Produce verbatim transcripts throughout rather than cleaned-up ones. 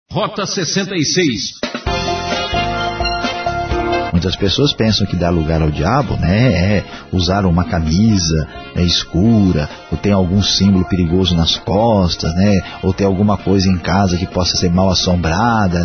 Rota sessenta e seis. Muitas pessoas pensam que dar lugar ao diabo, né, é usar uma camisa é, escura, ou tem algum símbolo perigoso nas costas, né, ou ter alguma coisa em casa que possa ser mal assombrada.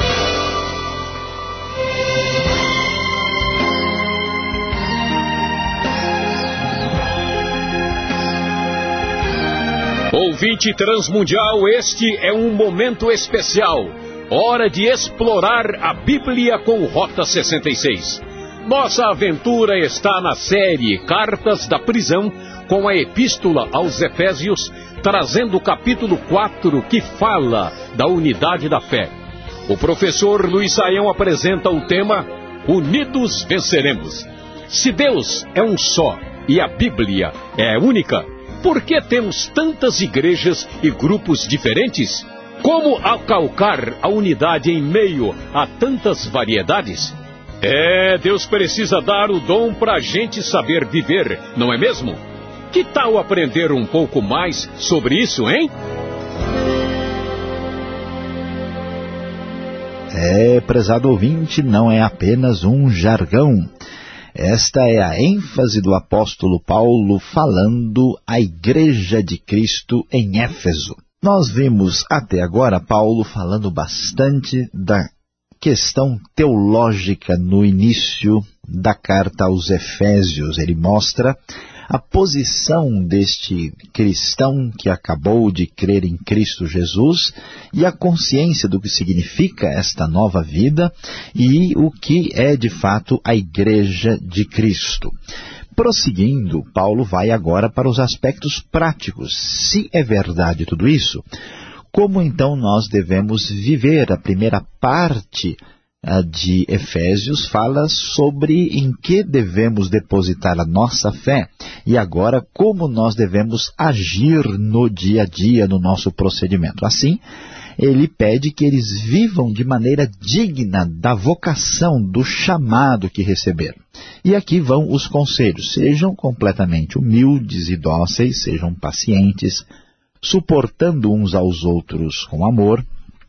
Ouvinte transmundial, este é um momento especial. Hora de explorar a Bíblia com Rota sessenta e seis. Nossa aventura está na série Cartas da Prisão, com a Epístola aos Efésios, trazendo o capítulo quatro, que fala da unidade da fé. O professor Luiz Saião apresenta o tema Unidos Venceremos. Se Deus é um só e a Bíblia é única, por que temos tantas igrejas e grupos diferentes? Como acalcar a unidade em meio a tantas variedades? É, Deus precisa dar o dom para a gente saber viver, não é mesmo? Que tal aprender um pouco mais sobre isso, hein? É, prezado ouvinte, não é apenas um jargão. Esta é a ênfase do apóstolo Paulo falando à Igreja de Cristo em Éfeso. Nós vimos até agora Paulo falando bastante da questão teológica no início da carta aos Efésios. Ele mostra a posição deste cristão que acabou de crer em Cristo Jesus e a consciência do que significa esta nova vida e o que é de fato a Igreja de Cristo. Prosseguindo, Paulo vai agora para os aspectos práticos. Se é verdade tudo isso, como então nós devemos viver? A primeira parte uh, de Efésios fala sobre em que devemos depositar a nossa fé e agora como nós devemos agir no dia a dia, no nosso procedimento. Assim, ele pede que eles vivam de maneira digna da vocação, do chamado que receberam. E aqui vão os conselhos. Sejam completamente humildes e dóceis, sejam pacientes, suportando uns aos outros com amor,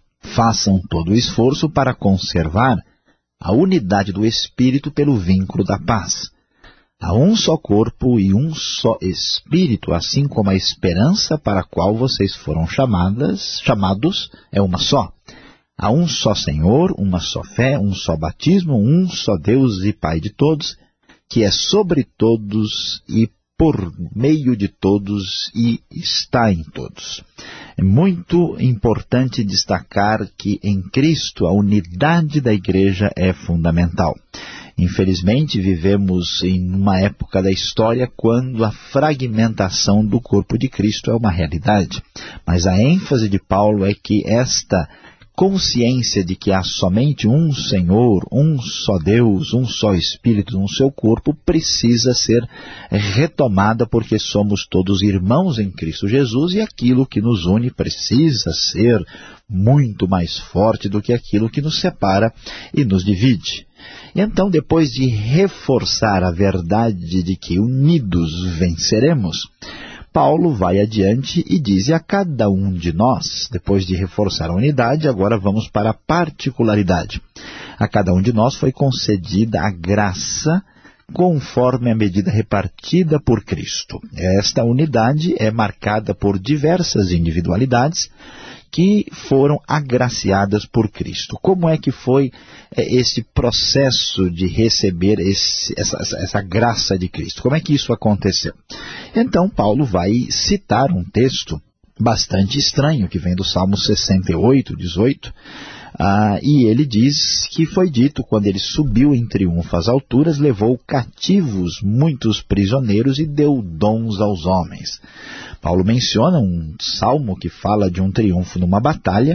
façam todo o esforço para conservar a unidade do Espírito pelo vínculo da paz. Há um só corpo e um só Espírito, assim como a esperança para a qual vocês foram chamadas, chamados é uma só. Há um só Senhor, uma só fé, um só batismo, um só Deus e Pai de todos, que é sobre todos e por meio de todos e está em todos. É muito importante destacar que em Cristo a unidade da igreja é fundamental. Infelizmente, vivemos em uma época da história quando a fragmentação do corpo de Cristo é uma realidade. Mas a ênfase de Paulo é que esta consciência de que há somente um Senhor, um só Deus, um só Espírito, um só corpo, precisa ser retomada porque somos todos irmãos em Cristo Jesus e aquilo que nos une precisa ser muito mais forte do que aquilo que nos separa e nos divide. Então, depois de reforçar a verdade de que unidos venceremos, Paulo vai adiante e diz a cada um de nós, depois de reforçar a unidade, agora vamos para a particularidade. A cada um de nós foi concedida a graça conforme a medida repartida por Cristo. Esta unidade é marcada por diversas individualidades que foram agraciadas por Cristo. Como é que foi é, esse processo de receber esse, essa, essa graça de Cristo? Como é que isso aconteceu? Então, Paulo vai citar um texto bastante estranho, que vem do Salmo sessenta e oito, dezoito, ah, e ele diz que foi dito, quando ele subiu em triunfo às alturas, levou cativos muitos prisioneiros e deu dons aos homens. Paulo menciona um salmo que fala de um triunfo numa batalha,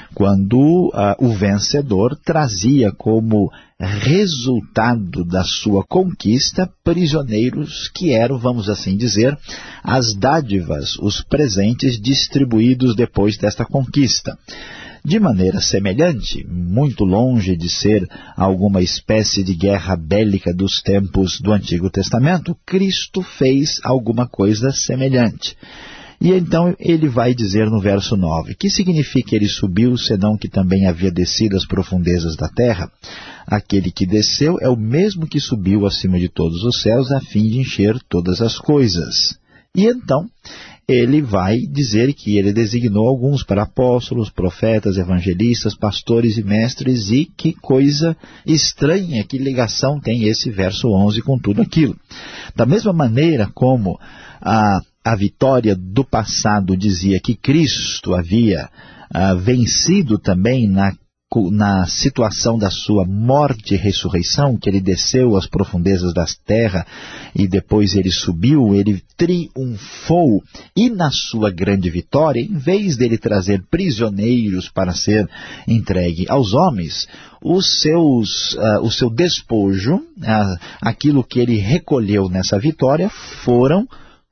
quando ah, o vencedor trazia como resultado da sua conquista prisioneiros que eram, vamos assim dizer, as dádivas, os presentes distribuídos depois desta conquista. De maneira semelhante, muito longe de ser alguma espécie de guerra bélica dos tempos do Antigo Testamento, Cristo fez alguma coisa semelhante. E então ele vai dizer no verso nove, que significa ele subiu, senão que também havia descido às profundezas da terra? Aquele que desceu é o mesmo que subiu acima de todos os céus, a fim de encher todas as coisas. E então ele vai dizer que ele designou alguns para apóstolos, profetas, evangelistas, pastores e mestres, e que coisa estranha, que ligação tem esse verso onze com tudo aquilo. Da mesma maneira como a A vitória do passado dizia que Cristo havia ah, vencido também na, na situação da sua morte e ressurreição, que ele desceu às profundezas da terra e depois ele subiu, ele triunfou, e na sua grande vitória, em vez dele trazer prisioneiros para ser entregue aos homens, os seus, uh, o seu despojo, uh, aquilo que ele recolheu nessa vitória, foram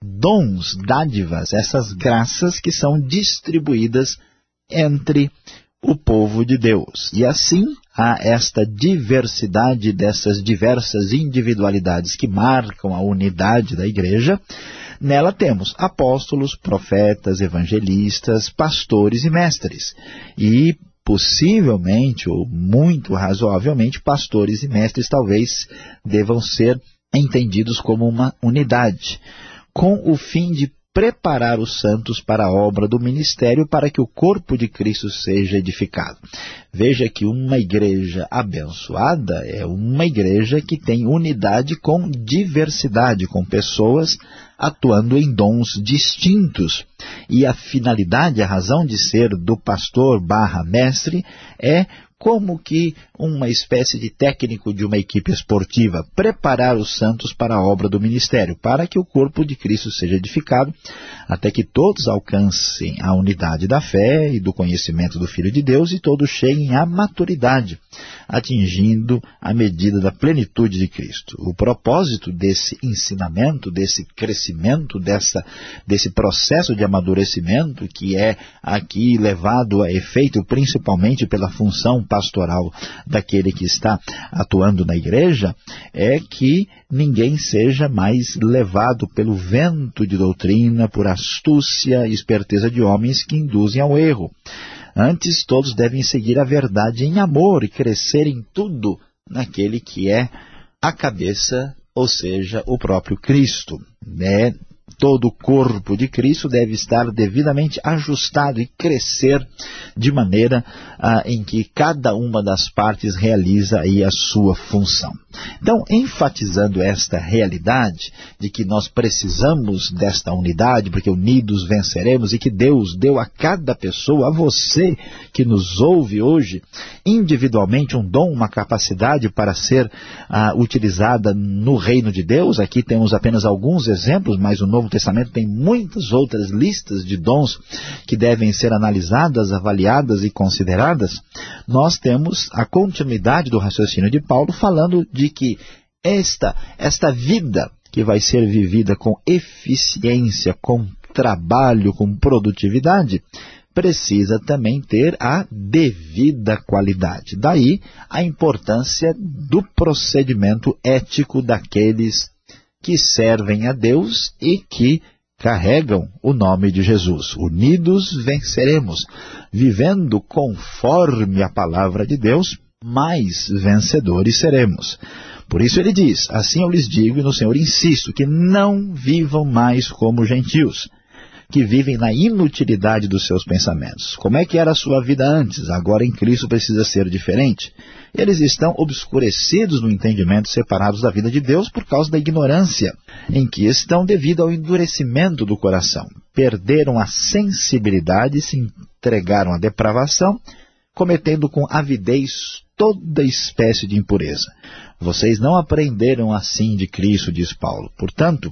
dons, dádivas, essas graças que são distribuídas entre o povo de Deus. E assim há esta diversidade dessas diversas individualidades que marcam a unidade da igreja. Nela temos apóstolos, profetas, evangelistas, pastores e mestres. E possivelmente, ou muito razoavelmente, pastores e mestres talvez devam ser entendidos como uma unidade, com o fim de preparar os santos para a obra do ministério, para que o corpo de Cristo seja edificado. Veja que uma igreja abençoada é uma igreja que tem unidade com diversidade, com pessoas atuando em dons distintos. E a finalidade, a razão de ser do pastor barra mestre é como que uma espécie de técnico de uma equipe esportiva, preparar os santos para a obra do ministério, para que o corpo de Cristo seja edificado, até que todos alcancem a unidade da fé e do conhecimento do Filho de Deus e todos cheguem à maturidade, atingindo a medida da plenitude de Cristo. O propósito desse ensinamento, desse crescimento, dessa, desse processo de amadurecimento, que é aqui levado a efeito principalmente pela função pastoral daquele que está atuando na igreja, é que ninguém seja mais levado pelo vento de doutrina, por astúcia e esperteza de homens que induzem ao erro. Antes, todos devem seguir a verdade em amor e crescer em tudo naquele que é a cabeça, ou seja, o próprio Cristo. É, todo o corpo de Cristo deve estar devidamente ajustado e crescer de maneira ah, em que cada uma das partes realiza aí a sua função. Então, enfatizando esta realidade de que nós precisamos desta unidade, porque unidos venceremos, e que Deus deu a cada pessoa, a você que nos ouve hoje, individualmente um dom, uma capacidade para ser ah, utilizada no reino de Deus. Aqui temos apenas alguns exemplos, mas o Novo Testamento tem muitas outras listas de dons que devem ser analisadas, avaliadas e consideradas. Nós temos a continuidade do raciocínio de Paulo falando de que esta, esta vida que vai ser vivida com eficiência, com trabalho, com produtividade, precisa também ter a devida qualidade. Daí a importância do procedimento ético daqueles que servem a Deus e que carregam o nome de Jesus. Unidos venceremos, vivendo conforme a palavra de Deus, mais vencedores seremos. Por isso ele diz, assim eu lhes digo e no Senhor insisto, que não vivam mais como gentios, que vivem na inutilidade dos seus pensamentos. Como é que era a sua vida antes? Agora em Cristo precisa ser diferente. Eles estão obscurecidos no entendimento, separados da vida de Deus por causa da ignorância em que estão devido ao endurecimento do coração. Perderam a sensibilidade, se entregaram à depravação, cometendo com avidez toda espécie de impureza. Vocês não aprenderam assim de Cristo, diz Paulo. Portanto,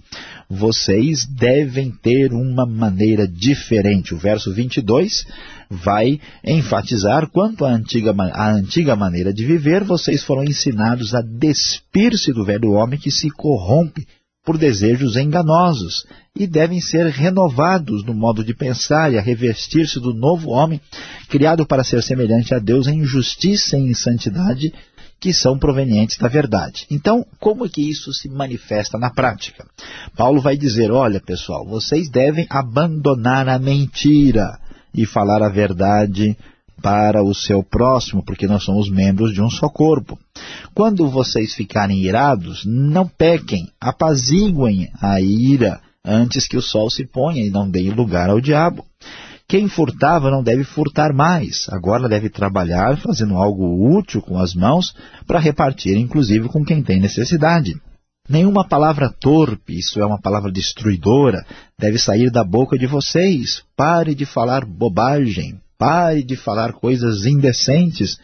vocês devem ter uma maneira diferente. O verso vinte e dois vai enfatizar quanto à antiga, à antiga maneira de viver, vocês foram ensinados a despir-se do velho homem que se corrompe por desejos enganosos e devem ser renovados no modo de pensar e a revestir-se do novo homem, criado para ser semelhante a Deus em justiça e em santidade, que são provenientes da verdade. Então, como é que isso se manifesta na prática? Paulo vai dizer, olha pessoal, vocês devem abandonar a mentira e falar a verdade para o seu próximo, porque nós somos membros de um só corpo. Quando vocês ficarem irados, não pequem, apaziguem a ira antes que o sol se ponha e não deem lugar ao diabo. Quem furtava não deve furtar mais, agora deve trabalhar fazendo algo útil com as mãos para repartir, inclusive, com quem tem necessidade. Nenhuma palavra torpe, isso é uma palavra destruidora, deve sair da boca de vocês. Pare de falar bobagem, pare de falar coisas indecentes,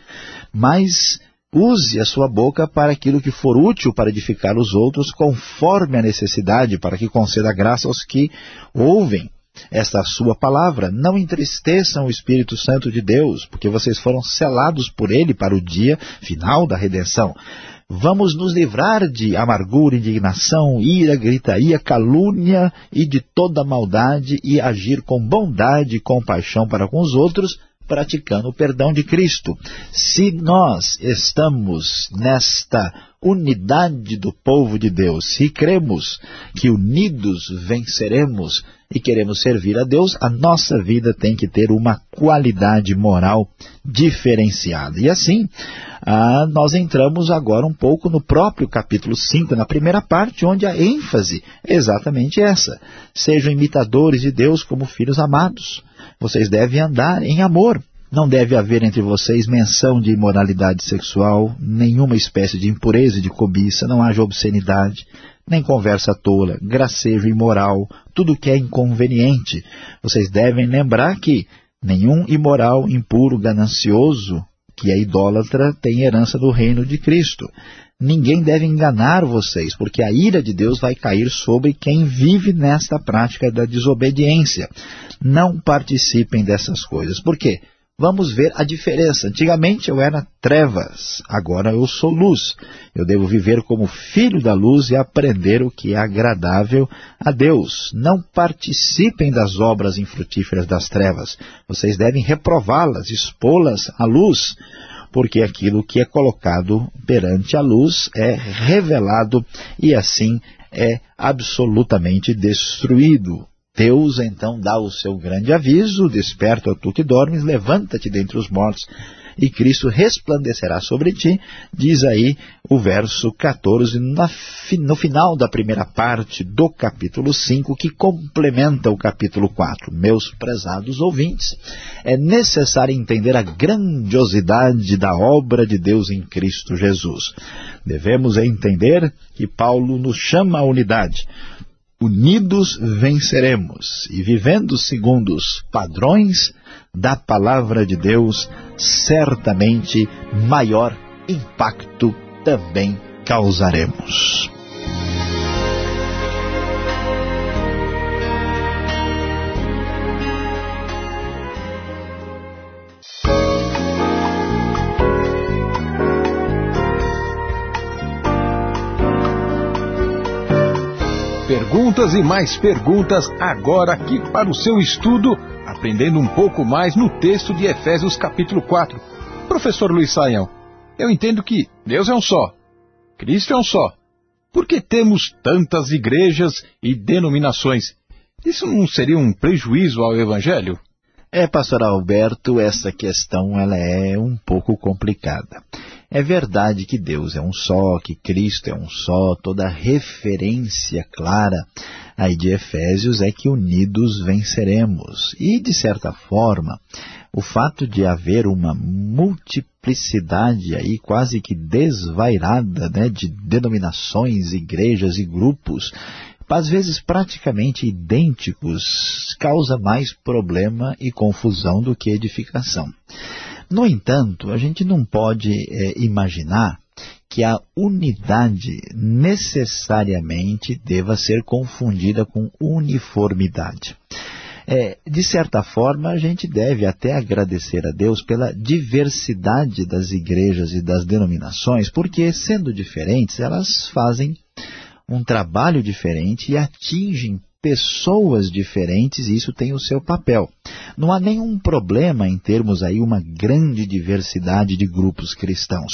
mas use a sua boca para aquilo que for útil para edificar os outros conforme a necessidade, para que conceda graça aos que ouvem esta sua palavra. Não entristeçam o Espírito Santo de Deus, porque vocês foram selados por Ele para o dia final da redenção. Vamos nos livrar de amargura, indignação, ira, gritaria, calúnia e de toda maldade e agir com bondade e compaixão para com os outros, praticando o perdão de Cristo. Se nós estamos nesta unidade do povo de Deus, se cremos que unidos venceremos e queremos servir a Deus, a nossa vida tem que ter uma qualidade moral diferenciada. E assim, ah, nós entramos agora um pouco no próprio capítulo cinco, na primeira parte, onde a ênfase é exatamente essa. Sejam imitadores de Deus como filhos amados. Vocês devem andar em amor. Não deve haver entre vocês menção de imoralidade sexual, nenhuma espécie de impureza e de cobiça, não haja obscenidade, nem conversa tola, gracejo imoral, tudo que é inconveniente. Vocês devem lembrar que nenhum imoral, impuro, ganancioso, que é idólatra, tem herança do reino de Cristo. Ninguém deve enganar vocês, porque a ira de Deus vai cair sobre quem vive nesta prática da desobediência. Não participem dessas coisas. Por quê? Vamos ver a diferença. Antigamente eu era trevas, agora eu sou luz. Eu devo viver como filho da luz e aprender o que é agradável a Deus. Não participem das obras infrutíferas das trevas. Vocês devem reprová-las, expô-las à luz, porque aquilo que é colocado perante a luz é revelado e assim é absolutamente destruído. Deus então dá o seu grande aviso, desperta tu que dormes, levanta-te dentre os mortos e Cristo resplandecerá sobre ti, diz aí o verso quatorze, no final da primeira parte do capítulo cinco, que complementa o capítulo quatro. Meus prezados ouvintes, é necessário entender a grandiosidade da obra de Deus em Cristo Jesus. Devemos entender que Paulo nos chama à unidade. Unidos venceremos, e vivendo segundo os padrões da palavra de Deus, certamente maior impacto também causaremos. Perguntas e mais perguntas agora aqui para o seu estudo, aprendendo um pouco mais no texto de Efésios capítulo quatro. Professor Luiz Saião, eu entendo que Deus é um só, Cristo é um só. Por que temos tantas igrejas e denominações? Isso não seria um prejuízo ao Evangelho? É, pastor Alberto, essa questão ela é um pouco complicada. É verdade que Deus é um só, que Cristo é um só, toda a referência clara aí de Efésios é que unidos venceremos. E, de certa forma, o fato de haver uma multiplicidade aí quase que desvairada, né, de denominações, igrejas e grupos, às vezes praticamente idênticos, causa mais problema e confusão do que edificação. No entanto, a gente não pode é, imaginar que a unidade necessariamente deva ser confundida com uniformidade. É, de certa forma, a gente deve até agradecer a Deus pela diversidade das igrejas e das denominações, porque, sendo diferentes, elas fazem um trabalho diferente e atingem pessoas diferentes, e isso tem o seu papel. Não há nenhum problema em termos aí uma grande diversidade de grupos cristãos.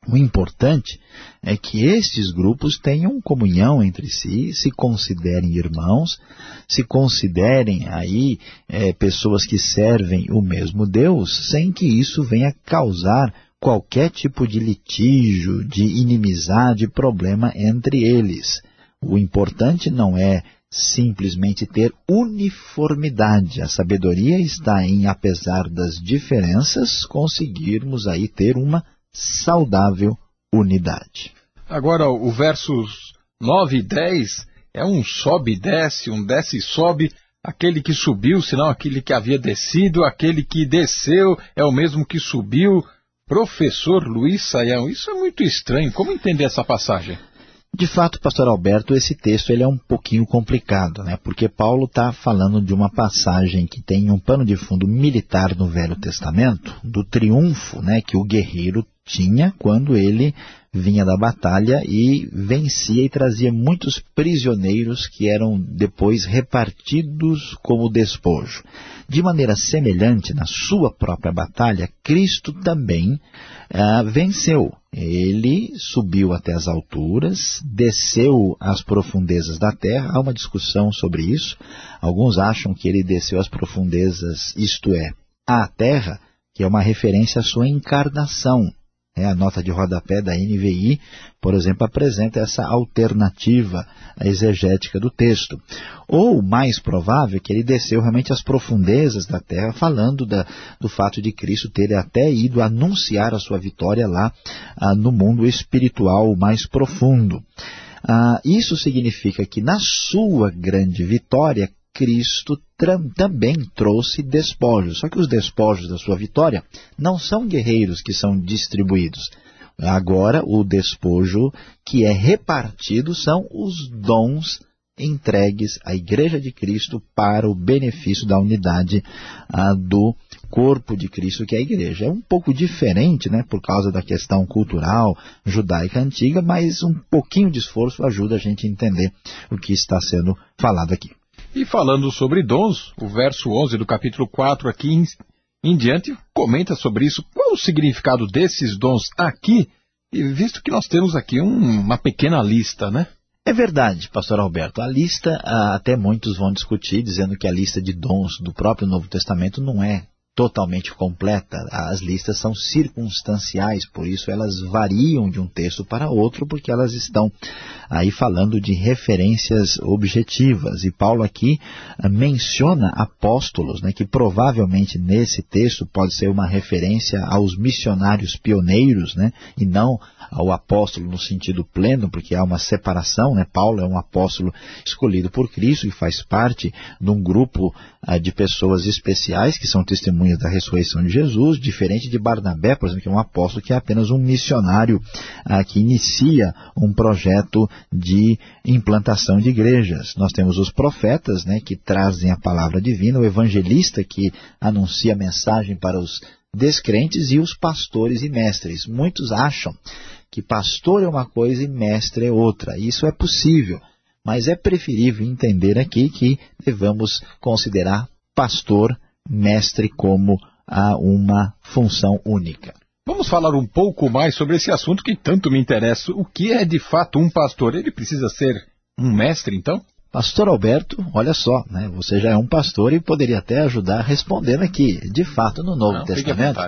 O importante é que estes grupos tenham comunhão entre si, se considerem irmãos, se considerem aí é, pessoas que servem o mesmo Deus, sem que isso venha causar qualquer tipo de litígio, de inimizade, problema entre eles. O importante não é simplesmente ter uniformidade. A sabedoria está em, apesar das diferenças, conseguirmos aí ter uma saudável unidade. Agora, o versos nove e dez é um sobe e desce, um desce e sobe, aquele que subiu, senão aquele que havia descido, aquele que desceu é o mesmo que subiu. Professor Luiz Saião, isso é muito estranho. Como entender essa passagem? De fato, pastor Alberto, esse texto ele é um pouquinho complicado, né? Porque Paulo está falando de uma passagem que tem um pano de fundo militar no Velho Testamento, do triunfo, né, que o guerreiro tinha quando ele vinha da batalha e vencia e trazia muitos prisioneiros que eram depois repartidos como despojo. De maneira semelhante, na sua própria batalha, Cristo também ah, venceu. Ele subiu até as alturas, desceu às profundezas da terra. Há uma discussão sobre isso. Alguns acham que ele desceu às profundezas, isto é, à terra, que é uma referência à sua encarnação. É, a nota de rodapé da N V I, por exemplo, apresenta essa alternativa exegética do texto. Ou, mais provável, que ele desceu realmente às profundezas da terra, falando da, do fato de Cristo ter até ido anunciar a sua vitória lá ah, no mundo espiritual mais profundo. Ah, isso significa que na sua grande vitória, Cristo também trouxe despojos. Só que os despojos da sua vitória não são guerreiros que são distribuídos. Agora, o despojo que é repartido são os dons entregues à Igreja de Cristo para o benefício da unidade ah, do corpo de Cristo, que é a Igreja. É um pouco diferente, né, por causa da questão cultural judaica antiga, mas um pouquinho de esforço ajuda a gente a entender o que está sendo falado aqui. E falando sobre dons, o verso onze do capítulo quatro aqui em, em diante comenta sobre isso. Qual o significado desses dons aqui, e visto que nós temos aqui um, uma pequena lista, né? É verdade, pastor Alberto. A lista, até muitos vão discutir, dizendo que a lista de dons do próprio Novo Testamento não é totalmente completa. As listas são circunstanciais, por isso elas variam de um texto para outro, porque elas estão aí falando de referências objetivas. E Paulo aqui menciona apóstolos, né, que provavelmente nesse texto pode ser uma referência aos missionários pioneiros, né, e não ao apóstolo no sentido pleno, porque há uma separação, né? Paulo é um apóstolo escolhido por Cristo e faz parte de um grupo ah, de pessoas especiais que são testemunhas da ressurreição de Jesus, diferente de Barnabé, por exemplo, que é um apóstolo que é apenas um missionário ah, que inicia um projeto de implantação de igrejas. Nós temos os profetas, né, que trazem a palavra divina, o evangelista que anuncia a mensagem para os descrentes e os pastores e mestres. Muitos acham que pastor é uma coisa e mestre é outra. Isso é possível, mas é preferível entender aqui que devemos considerar pastor, mestre como ah, uma função única. Vamos falar um pouco mais sobre esse assunto que tanto me interessa. O que é de fato um pastor? Ele precisa ser um mestre, então? Pastor Alberto, olha só, né, você já é um pastor e poderia até ajudar respondendo aqui. De fato, no Novo não, Testamento,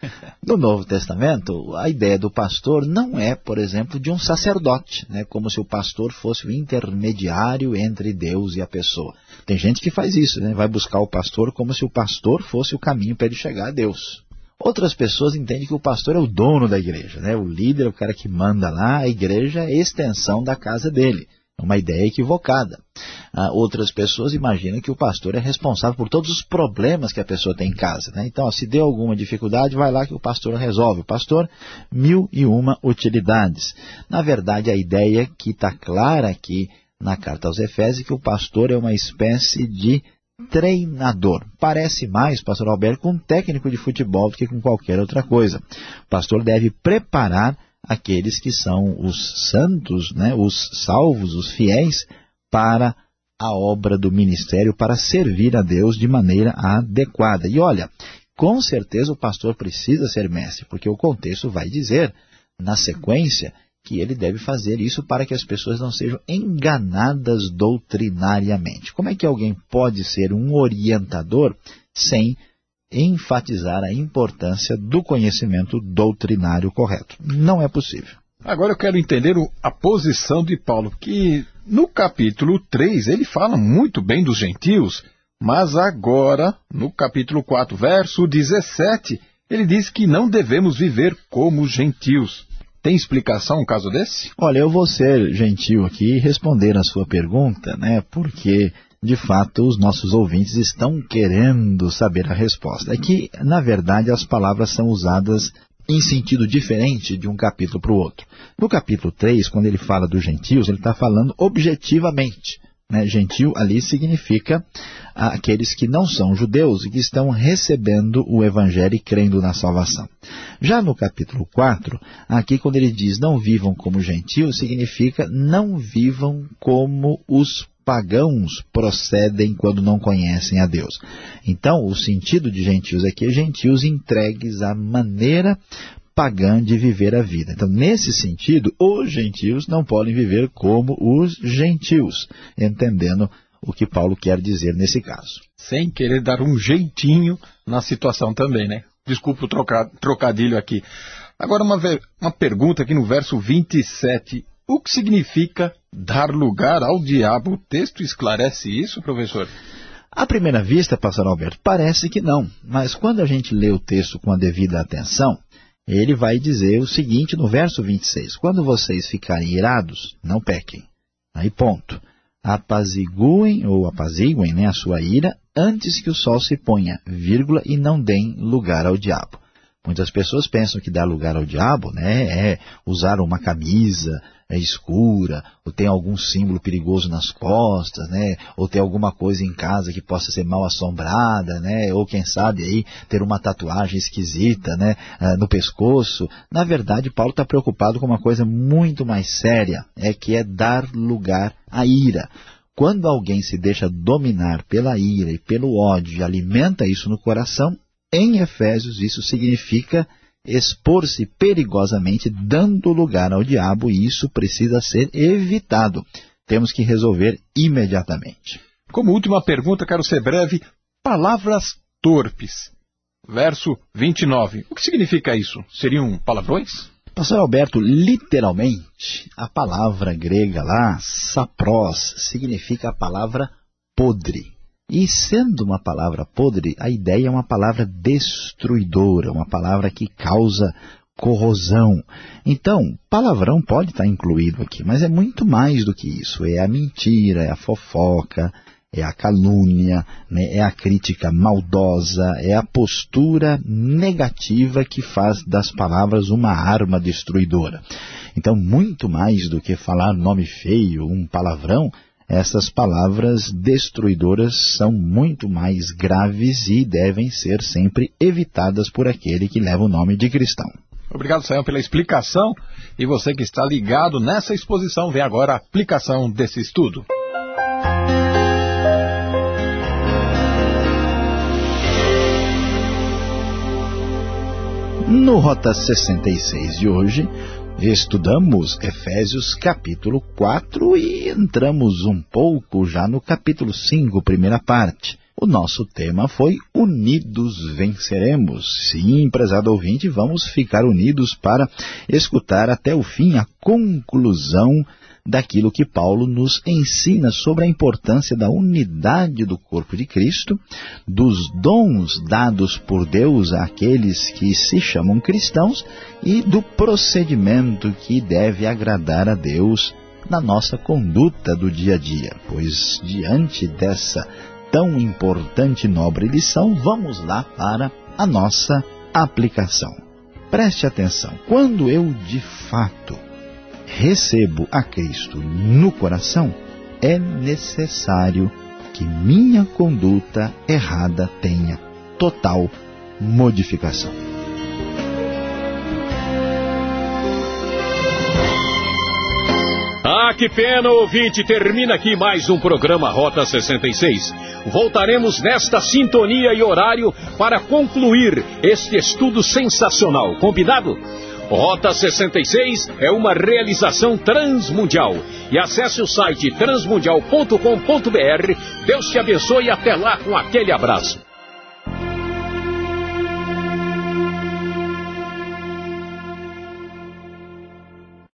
no Novo Testamento, a ideia do pastor não é, por exemplo, de um sacerdote, né, como se o pastor fosse o intermediário entre Deus e a pessoa. Tem gente que faz isso, né, vai buscar o pastor como se o pastor fosse o caminho para ele chegar a Deus. Outras pessoas entendem que o pastor é o dono da igreja, né, o líder, o cara que manda lá, a igreja é a extensão da casa dele. Uma ideia equivocada. Ah, outras pessoas imaginam que o pastor é responsável por todos os problemas que a pessoa tem em casa, né? Então, ó, se deu alguma dificuldade, vai lá que o pastor resolve. O pastor, mil e uma utilidades. Na verdade, a ideia que está clara aqui na carta aos Efésios é que o pastor é uma espécie de treinador. Parece mais, pastor Alberto, com um técnico de futebol do que com qualquer outra coisa. O pastor deve preparar aqueles que são os santos, né, os salvos, os fiéis, para a obra do ministério, para servir a Deus de maneira adequada. E olha, com certeza o pastor precisa ser mestre, porque o contexto vai dizer, na sequência, que ele deve fazer isso para que as pessoas não sejam enganadas doutrinariamente. Como é que alguém pode ser um orientador sem enfatizar a importância do conhecimento doutrinário correto? Não é possível. Agora eu quero entender o, a posição de Paulo, que no capítulo três ele fala muito bem dos gentios, mas agora, no capítulo quatro, verso dezessete, ele diz que não devemos viver como gentios. Tem explicação um caso desse? Olha, eu vou ser gentil aqui e responder a sua pergunta, né? Porque, de fato, os nossos ouvintes estão querendo saber a resposta. É que, na verdade, as palavras são usadas em sentido diferente de um capítulo para o outro. No capítulo três, quando ele fala dos gentios, ele está falando objetivamente. Né? Gentil ali significa aqueles que não são judeus e que estão recebendo o evangelho e crendo na salvação. Já no capítulo quatro, aqui quando ele diz não vivam como gentios, significa não vivam como os pagãos procedem quando não conhecem a Deus. Então, o sentido de gentios aqui é gentios entregues à maneira pagã de viver a vida. Então, nesse sentido, os gentios não podem viver como os gentios, entendendo o que Paulo quer dizer nesse caso. Sem querer dar um jeitinho na situação também, né? Desculpa o troca, trocadilho aqui. Agora, uma, uma pergunta aqui no verso vinte e sete. O que significa dar lugar ao diabo? O texto esclarece isso, professor? À primeira vista, pastor Alberto, parece que não. Mas quando a gente lê o texto com a devida atenção, ele vai dizer o seguinte no verso vinte e seis. Quando vocês ficarem irados, não pequem. Aí ponto. Apaziguem ou apaziguem, né, a sua ira antes que o sol se ponha, vírgula, e não deem lugar ao diabo. Muitas pessoas pensam que dar lugar ao diabo, né, é usar uma camisa é escura, ou tem algum símbolo perigoso nas costas, né, ou ter alguma coisa em casa que possa ser mal assombrada, né, ou quem sabe aí ter uma tatuagem esquisita, né, no pescoço. Na verdade, Paulo está preocupado com uma coisa muito mais séria, é que é dar lugar à ira. Quando alguém se deixa dominar pela ira e pelo ódio e alimenta isso no coração, em Efésios isso significa expor-se perigosamente, dando lugar ao diabo, e isso precisa ser evitado. Temos que resolver imediatamente. Como última pergunta, quero ser breve, palavras torpes. Verso vinte e nove. O que significa isso? Seriam palavrões? Pastor Alberto, literalmente, a palavra grega lá, sapros, significa a palavra podre. E sendo uma palavra podre, a ideia é uma palavra destruidora, uma palavra que causa corrosão. Então, palavrão pode estar incluído aqui, mas é muito mais do que isso. É a mentira, é a fofoca, é a calúnia, né? É a crítica maldosa, é a postura negativa que faz das palavras uma arma destruidora. Então, muito mais do que falar nome feio, um palavrão, essas palavras destruidoras são muito mais graves e devem ser sempre evitadas por aquele que leva o nome de cristão. Obrigado, Sayão, pela explicação. E você que está ligado nessa exposição, vem agora a aplicação desse estudo. No Rota sessenta e seis de hoje, estudamos Efésios capítulo quatro e entramos um pouco já no capítulo cinco, primeira parte. O nosso tema foi Unidos Venceremos. Sim, prezado ouvinte, vamos ficar unidos para escutar até o fim a conclusão daquilo que Paulo nos ensina sobre a importância da unidade do corpo de Cristo, dos dons dados por Deus àqueles que se chamam cristãos e do procedimento que deve agradar a Deus na nossa conduta do dia a dia. Pois diante dessa tão importante e nobre lição, vamos lá para a nossa aplicação. Preste atenção, quando eu de fato recebo a Cristo no coração, é necessário que minha conduta errada tenha total modificação. Ah, que pena, ouvinte, termina aqui mais um programa Rota sessenta e seis. Voltaremos nesta sintonia e horário para concluir este estudo sensacional, combinado? Rota sessenta e seis é uma realização transmundial. E acesse o site transmundial ponto com ponto br. Deus te abençoe e até lá com aquele abraço.